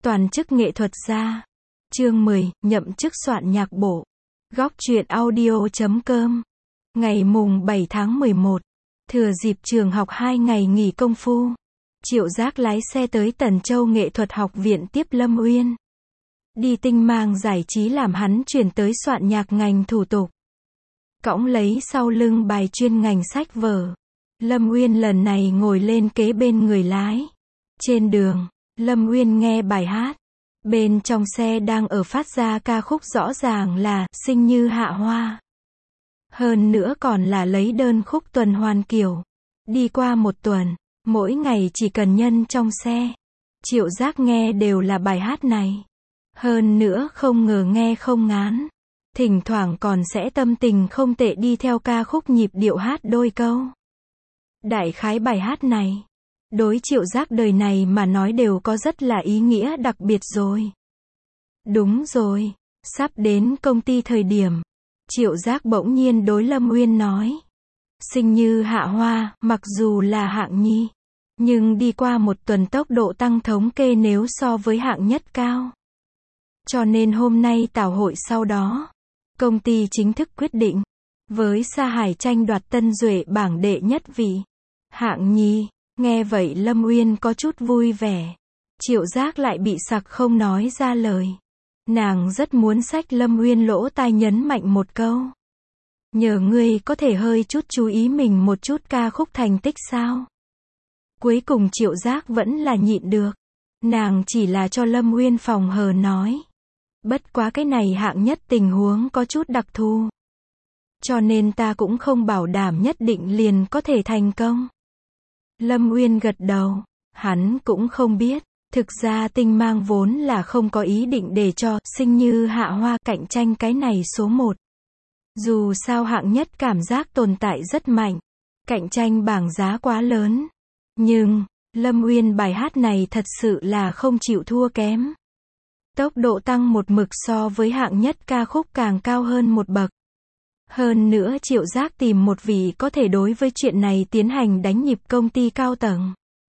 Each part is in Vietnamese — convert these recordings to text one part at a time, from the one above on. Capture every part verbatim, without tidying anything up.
Toàn chức nghệ thuật gia. Chương mười, nhậm chức soạn nhạc bộ. Góc truyện audio chấm com. Ngày mùng bảy tháng mười một. Thừa dịp trường học hai ngày nghỉ công phu, Triệu Giác lái xe tới Tần Châu Nghệ thuật học viện tiếp Lâm Uyên. Đi tinh mang giải trí làm hắn chuyển tới soạn nhạc ngành thủ tục. Cõng lấy sau lưng bài chuyên ngành sách vở. Lâm Uyên lần này ngồi lên kế bên người lái. Trên đường, Lâm Uyên nghe bài hát. Bên trong xe đang ở phát ra ca khúc rõ ràng là Sinh Như Hạ Hoa. Hơn nữa còn là lấy đơn khúc tuần hoàn kiểu. Đi qua một tuần, mỗi ngày chỉ cần nhân trong xe. Triệu Giác nghe đều là bài hát này. Hơn nữa không ngờ nghe không ngán. Thỉnh thoảng còn sẽ tâm tình không tệ đi theo ca khúc nhịp điệu hát đôi câu. Đại khái bài hát này, đối Triệu Giác đời này mà nói đều có rất là ý nghĩa đặc biệt rồi. Đúng rồi, sắp đến công ty thời điểm, Triệu Giác bỗng nhiên đối Lâm Uyên nói. Sinh Như Hạ Hoa, mặc dù là hạng nhi, nhưng đi qua một tuần tốc độ tăng thống kê nếu so với hạng nhất cao. Cho nên hôm nay tảo hội sau đó, công ty chính thức quyết định, với Sa Hải tranh đoạt Tân Duệ bảng đệ nhất vị. Hạng nhi, nghe vậy Lâm Uyên có chút vui vẻ. Triệu Giác lại bị sặc không nói ra lời. Nàng rất muốn xách Lâm Uyên lỗ tai nhấn mạnh một câu. Nhờ ngươi có thể hơi chút chú ý mình một chút ca khúc thành tích sao? Cuối cùng Triệu Giác vẫn là nhịn được. Nàng chỉ là cho Lâm Uyên phòng hờ nói. Bất quá cái này hạng nhất tình huống có chút đặc thù. Cho nên ta cũng không bảo đảm nhất định liền có thể thành công. Lâm Uyên gật đầu. Hắn cũng không biết. Thực ra tinh mang vốn là không có ý định để cho Sinh Như Hạ Hoa cạnh tranh cái này số một. Dù sao hạng nhất cảm giác tồn tại rất mạnh. Cạnh tranh bảng giá quá lớn. Nhưng, Lâm Uyên bài hát này thật sự là không chịu thua kém. Tốc độ tăng một mực so với hạng nhất ca khúc càng cao hơn một bậc. Hơn nữa Triệu Giác tìm một vị có thể đối với chuyện này tiến hành đánh nhịp công ty cao tầng.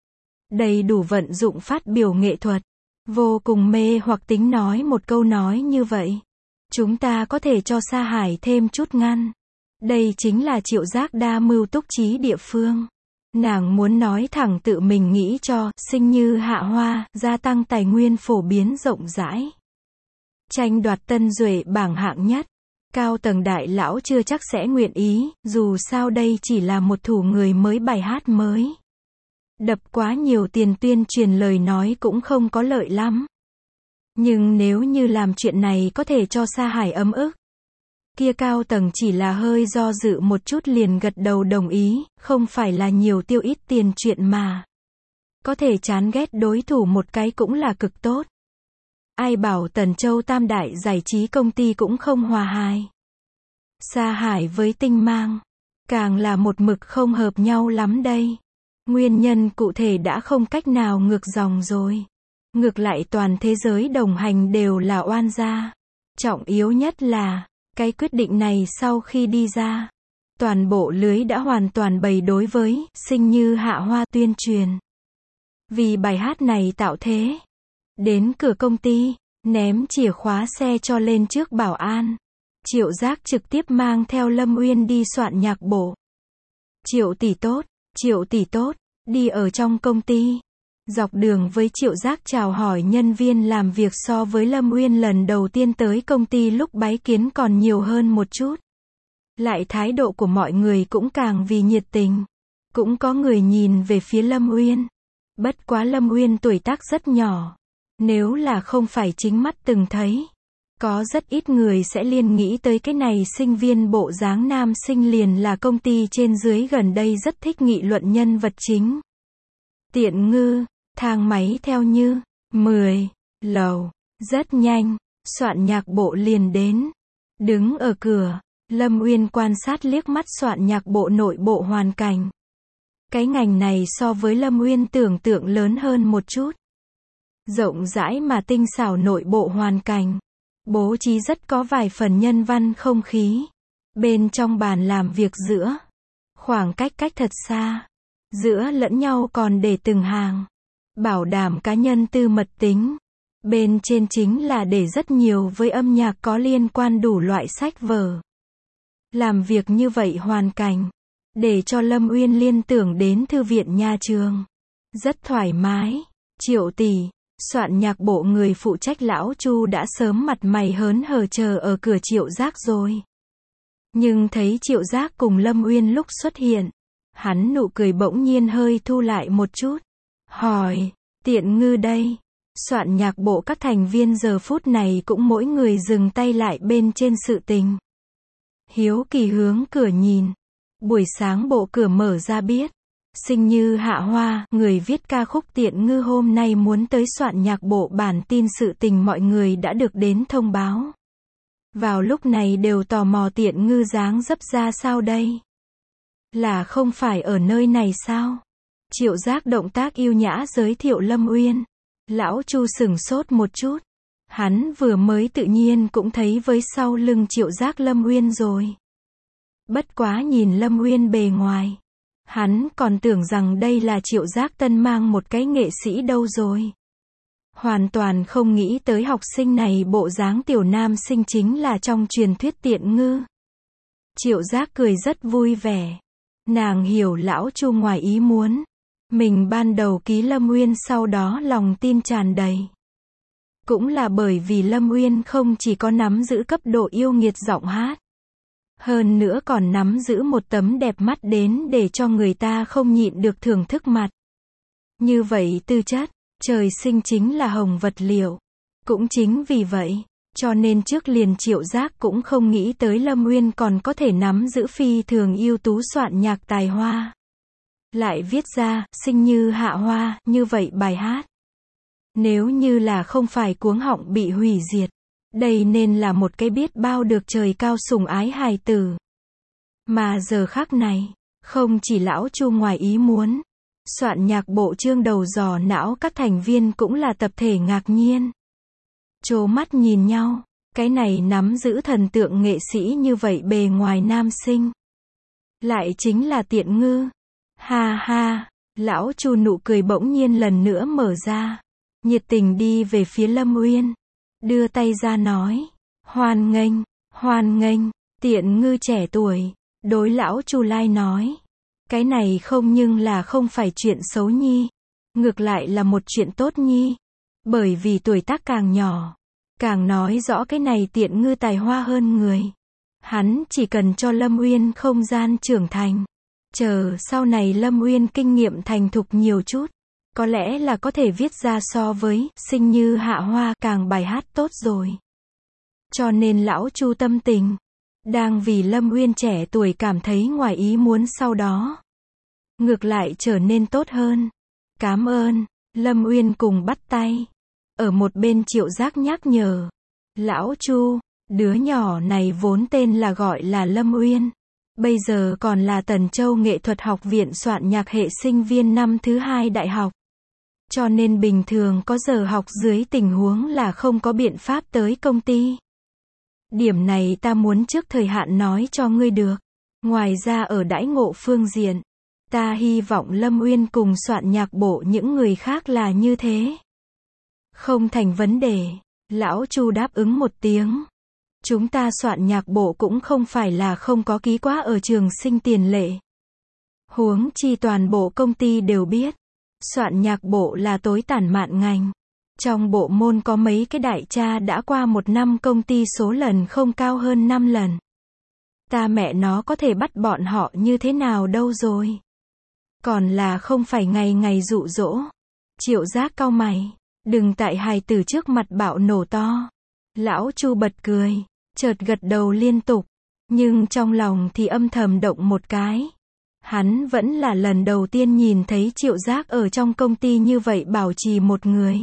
Đầy đủ vận dụng phát biểu nghệ thuật. Vô cùng mê hoặc tính nói một câu nói như vậy. Chúng ta có thể cho Sa Hải thêm chút ngăn. Đây chính là Triệu Giác đa mưu túc trí địa phương. Nàng muốn nói thẳng tự mình nghĩ cho Sinh Như Hạ Hoa gia tăng tài nguyên phổ biến rộng rãi. Tranh đoạt Tân Duệ bảng hạng nhất. Cao tầng đại lão chưa chắc sẽ nguyện ý, dù sao đây chỉ là một thủ người mới bài hát mới. Đập quá nhiều tiền tuyên truyền lời nói cũng không có lợi lắm. Nhưng nếu như làm chuyện này có thể cho Sa Hải ấm ức. Kia cao tầng chỉ là hơi do dự một chút liền gật đầu đồng ý, không phải là nhiều tiêu ít tiền chuyện mà. Có thể chán ghét đối thủ một cái cũng là cực tốt. Ai bảo Tần Châu tam đại giải trí công ty cũng không hòa hài. Sa Hải với tinh mang, càng là một mực không hợp nhau lắm đây. Nguyên nhân cụ thể đã không cách nào ngược dòng rồi. Ngược lại toàn thế giới đồng hành đều là oan gia. Trọng yếu nhất là, cái quyết định này sau khi đi ra, toàn bộ lưới đã hoàn toàn bày đối với Sinh Như Hạ Hoa tuyên truyền. Vì bài hát này tạo thế. Đến cửa công ty, ném chìa khóa xe cho lên trước bảo an. Triệu Giác trực tiếp mang theo Lâm Uyên đi soạn nhạc bộ. Triệu tỷ tốt, Triệu tỷ tốt, đi ở trong công ty. Dọc đường với Triệu Giác chào hỏi nhân viên làm việc so với Lâm Uyên lần đầu tiên tới công ty lúc bái kiến còn nhiều hơn một chút. Lại thái độ của mọi người cũng càng vì nhiệt tình. Cũng có người nhìn về phía Lâm Uyên. Bất quá Lâm Uyên tuổi tác rất nhỏ. Nếu là không phải chính mắt từng thấy, có rất ít người sẽ liên nghĩ tới cái này sinh viên bộ dáng nam sinh liền là công ty trên dưới gần đây rất thích nghị luận nhân vật chính. Tiện ngư, thang máy theo như, mười, lầu, rất nhanh, soạn nhạc bộ liền đến. Đứng ở cửa, Lâm Uyên quan sát liếc mắt soạn nhạc bộ nội bộ hoàn cảnh. Cái ngành này so với Lâm Uyên tưởng tượng lớn hơn một chút. Rộng rãi mà tinh xảo nội bộ hoàn cảnh. Bố trí rất có vài phần nhân văn không khí. Bên trong bàn làm việc giữa, khoảng cách cách thật xa. Giữa lẫn nhau còn để từng hàng. Bảo đảm cá nhân tư mật tính. Bên trên chính là để rất nhiều với âm nhạc có liên quan đủ loại sách vở. Làm việc như vậy hoàn cảnh, để cho Lâm Uyên liên tưởng đến thư viện nhà trường. Rất thoải mái. Triệu tỷ, soạn nhạc bộ người phụ trách lão Chu đã sớm mặt mày hớn hở chờ ở cửa Triệu Giác rồi. Nhưng thấy Triệu Giác cùng Lâm Uyên lúc xuất hiện, hắn nụ cười bỗng nhiên hơi thu lại một chút. Hỏi, Tiện Ngư đây. Soạn nhạc bộ các thành viên giờ phút này cũng mỗi người dừng tay lại bên trên sự tình. Hiếu kỳ hướng cửa nhìn. Buổi sáng bộ cửa mở ra biết. Sinh Như Hạ Hoa, người viết ca khúc Tiện Ngư hôm nay muốn tới soạn nhạc bộ bản tin sự tình mọi người đã được đến thông báo. Vào lúc này đều tò mò Tiện Ngư dáng dấp ra sao đây? Là không phải ở nơi này sao? Triệu Giác động tác yêu nhã giới thiệu Lâm Uyên. Lão Chu sửng sốt một chút. Hắn vừa mới tự nhiên cũng thấy với sau lưng Triệu Giác Lâm Uyên rồi. Bất quá nhìn Lâm Uyên bề ngoài, hắn còn tưởng rằng đây là Triệu Giác tân mang một cái nghệ sĩ đâu rồi. Hoàn toàn không nghĩ tới học sinh này bộ dáng tiểu nam sinh chính là trong truyền thuyết Tiện Ngư. Triệu Giác cười rất vui vẻ. Nàng hiểu lão Chu ngoài ý muốn. Mình ban đầu ký Lâm Uyên sau đó lòng tin tràn đầy. Cũng là bởi vì Lâm Uyên không chỉ có nắm giữ cấp độ yêu nghiệt giọng hát. Hơn nữa còn nắm giữ một tấm đẹp mắt đến để cho người ta không nhịn được thưởng thức mặt. Như vậy tư chất, trời sinh chính là hồng vật liệu. Cũng chính vì vậy, cho nên trước liền Triệu Giác cũng không nghĩ tới Lâm Uyên còn có thể nắm giữ phi thường ưu tú soạn nhạc tài hoa. Lại viết ra, Sinh Như Hạ Hoa, như vậy bài hát. Nếu như là không phải cuống họng bị hủy diệt, đây nên là một cái biết bao được trời cao sủng ái hài tử. Mà giờ khắc này, không chỉ lão Chu ngoài ý muốn, soạn nhạc bộ chương đầu dò não các thành viên cũng là tập thể ngạc nhiên. Trố mắt nhìn nhau, cái này nắm giữ thần tượng nghệ sĩ như vậy bề ngoài nam sinh. Lại chính là Tiện Ngư. Ha ha, lão Chu nụ cười bỗng nhiên lần nữa mở ra. Nhiệt tình đi về phía Lâm Uyên. Đưa tay ra nói. Hoan nghênh, hoan nghênh, Tiện Ngư trẻ tuổi. Đối lão Chu Lai nói. Cái này không nhưng là không phải chuyện xấu nhi. Ngược lại là một chuyện tốt nhi. Bởi vì tuổi tác càng nhỏ, càng nói rõ cái này Tiện Ngư tài hoa hơn người. Hắn chỉ cần cho Lâm Uyên không gian trưởng thành. Chờ sau này Lâm Uyên kinh nghiệm thành thục nhiều chút. Có lẽ là có thể viết ra so với Sinh Như Hạ Hoa càng bài hát tốt rồi. Cho nên lão Chu tâm tình. Đang vì Lâm Uyên trẻ tuổi cảm thấy ngoài ý muốn sau đó. Ngược lại trở nên tốt hơn. Cảm ơn. Lâm Uyên cùng bắt tay. Ở một bên Triệu Giác nhắc nhở. Lão Chu, đứa nhỏ này vốn tên là gọi là Lâm Uyên. Bây giờ còn là Tần Châu Nghệ thuật học viện soạn nhạc hệ sinh viên năm thứ hai đại học. Cho nên bình thường có giờ học dưới tình huống là không có biện pháp tới công ty. Điểm này ta muốn trước thời hạn nói cho ngươi được. Ngoài ra ở đãi ngộ phương diện, ta hy vọng Lâm Uyên cùng soạn nhạc bộ những người khác là như thế. Không thành vấn đề. Lão Chu đáp ứng một tiếng. Chúng ta soạn nhạc bộ cũng không phải là không có ký quá ở trường sinh tiền lệ. Huống chi toàn bộ công ty đều biết. Soạn nhạc bộ là tối tản mạn ngành. Trong bộ môn có mấy cái đại cha đã qua một năm công ty số lần không cao hơn năm lần. Ta mẹ nó có thể bắt bọn họ như thế nào đâu rồi. Còn là không phải ngày ngày dụ dỗ. Triệu Giác cau mày. Đừng tại hài tử trước mặt bạo nổ to. Lão Chu bật cười. Chợt gật đầu liên tục. Nhưng trong lòng thì âm thầm động một cái. Hắn vẫn là lần đầu tiên nhìn thấy Triệu Giác ở trong công ty như vậy bảo trì một người.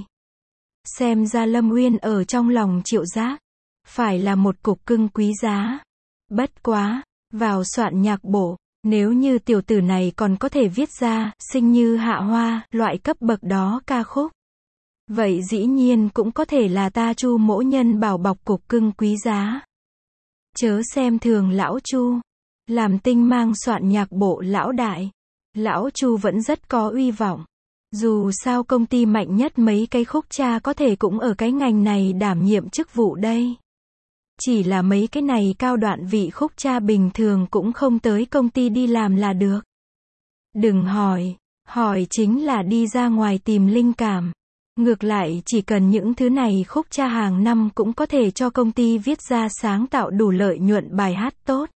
Xem ra Lâm Uyên ở trong lòng Triệu Giác. Phải là một cục cưng quý giá. Bất quá. Vào soạn nhạc bộ. Nếu như tiểu tử này còn có thể viết ra Sinh Như Hạ Hoa, loại cấp bậc đó ca khúc. Vậy dĩ nhiên cũng có thể là ta Chu mỗ nhân bảo bọc cục cưng quý giá. Chớ xem thường lão Chu. Làm tinh mang soạn nhạc bộ lão đại. Lão Chu vẫn rất có uy vọng. Dù sao công ty mạnh nhất mấy cái khúc cha có thể cũng ở cái ngành này đảm nhiệm chức vụ đây. Chỉ là mấy cái này cao đoạn vị khúc cha bình thường cũng không tới công ty đi làm là được. Đừng hỏi, hỏi chính là đi ra ngoài tìm linh cảm. Ngược lại chỉ cần những thứ này khúc cha hàng năm cũng có thể cho công ty viết ra sáng tạo đủ lợi nhuận bài hát tốt.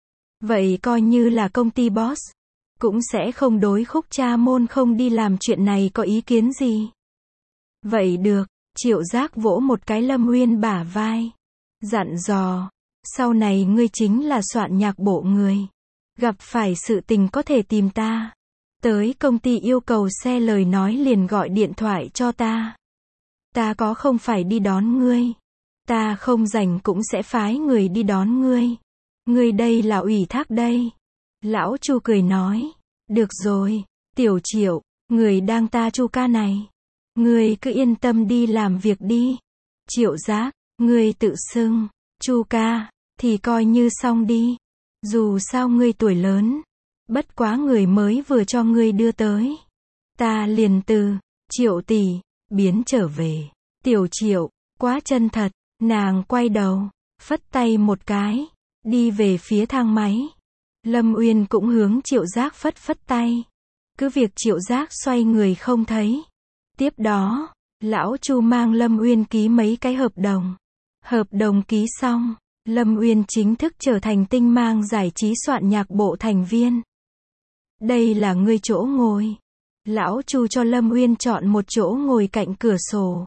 Vậy coi như là công ty boss, cũng sẽ không đối khúc cha môn không đi làm chuyện này có ý kiến gì. Vậy được, Triệu Giác vỗ một cái Lâm Uyên bả vai. Dặn dò, sau này ngươi chính là soạn nhạc bộ người. Gặp phải sự tình có thể tìm ta. Tới công ty yêu cầu xe lời nói liền gọi điện thoại cho ta. Ta có không phải đi đón ngươi. Ta không rảnh cũng sẽ phái người đi đón ngươi. Ngươi đây là ủy thác đây. Lão Chu cười nói. Được rồi, Tiểu Triệu, người đang ta Chu ca này. Ngươi cứ yên tâm đi làm việc đi. Triệu Giác, ngươi tự xưng, Chu ca, thì coi như xong đi. Dù sao ngươi tuổi lớn. Bất quá người mới vừa cho ngươi đưa tới. Ta liền từ, Triệu tỷ, biến trở về. Tiểu Triệu, quá chân thật, nàng quay đầu, phất tay một cái, đi về phía thang máy. Lâm Uyên cũng hướng Triệu Giác phất phất tay. Cứ việc Triệu Giác xoay người không thấy. Tiếp đó, lão Chu mang Lâm Uyên ký mấy cái hợp đồng. Hợp đồng ký xong, Lâm Uyên chính thức trở thành tinh mang giải trí soạn nhạc bộ thành viên. Đây là ngươi chỗ ngồi. Lão Chu cho Lâm Uyên chọn một chỗ ngồi cạnh cửa sổ.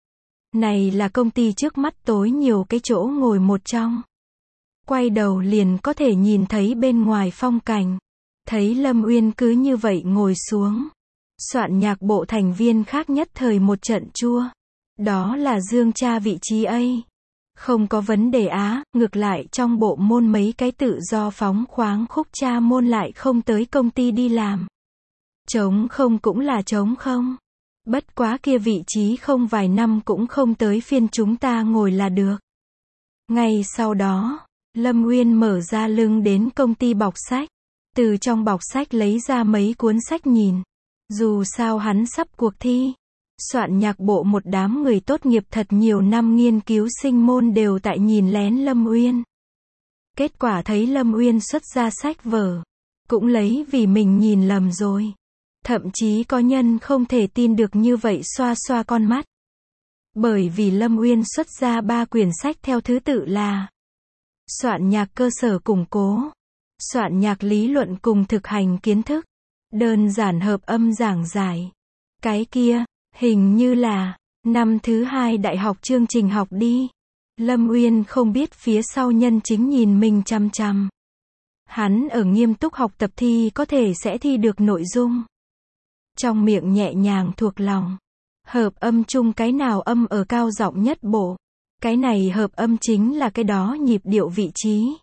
Này là công ty trước mắt tối nhiều cái chỗ ngồi một trong. Quay đầu liền có thể nhìn thấy bên ngoài phong cảnh. Thấy Lâm Uyên cứ như vậy ngồi xuống. Soạn nhạc bộ thành viên khác nhất thời một trận chua. Đó là Dương Cha vị trí A. Không có vấn đề á, ngược lại trong bộ môn mấy cái tự do phóng khoáng khúc cha môn lại không tới công ty đi làm. Trống không cũng là trống không. Bất quá kia vị trí không vài năm cũng không tới phiên chúng ta ngồi là được. Ngay sau đó, Lâm Uyên mở ra lưng đến công ty bọc sách. Từ trong bọc sách lấy ra mấy cuốn sách nhìn. Dù sao hắn sắp cuộc thi. Soạn nhạc bộ một đám người tốt nghiệp thật nhiều năm nghiên cứu sinh môn đều tại nhìn lén Lâm Uyên. Kết quả thấy Lâm Uyên xuất ra sách vở. Cũng lấy vì mình nhìn lầm rồi. Thậm chí có nhân không thể tin được như vậy xoa xoa con mắt. Bởi vì Lâm Uyên xuất ra ba quyển sách theo thứ tự là soạn nhạc cơ sở củng cố, soạn nhạc lý luận cùng thực hành kiến thức, đơn giản hợp âm giảng giải. Cái kia, hình như là năm thứ hai đại học chương trình học đi. Lâm Uyên không biết phía sau nhân chính nhìn mình chăm chăm. Hắn ở nghiêm túc học tập thi có thể sẽ thi được nội dung. Trong miệng nhẹ nhàng thuộc lòng. Hợp âm chung cái nào âm ở cao giọng nhất bộ. Cái này hợp âm chính là cái đó nhịp điệu vị trí.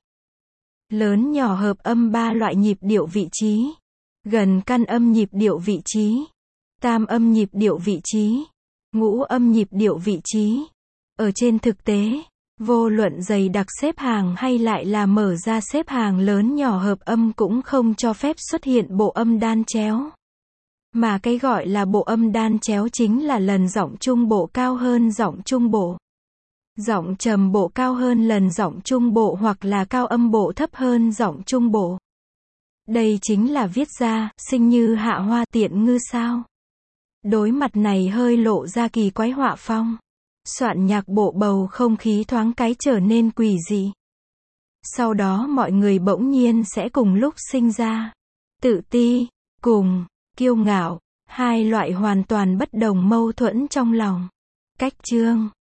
Lớn nhỏ hợp âm ba loại nhịp điệu vị trí. Gần căn âm nhịp điệu vị trí. Tam âm nhịp điệu vị trí. Ngũ âm nhịp điệu vị trí. Ở trên thực tế, vô luận dày đặc xếp hàng hay lại là mở ra xếp hàng lớn nhỏ hợp âm cũng không cho phép xuất hiện bộ âm đan chéo. Mà cái gọi là bộ âm đan chéo chính là lần giọng trung bộ cao hơn giọng trung bộ. Giọng trầm bộ cao hơn lần giọng trung bộ hoặc là cao âm bộ thấp hơn giọng trung bộ. Đây chính là viết ra, sinh như hạ hoa tiện ngư sao. Đối mặt này hơi lộ ra kỳ quái họa phong. Soạn nhạc bộ bầu không khí thoáng cái trở nên quỷ dị. Sau đó mọi người bỗng nhiên sẽ cùng lúc sinh ra tự ti, cùng kiêu ngạo, hai loại hoàn toàn bất đồng mâu thuẫn trong lòng. Cách chương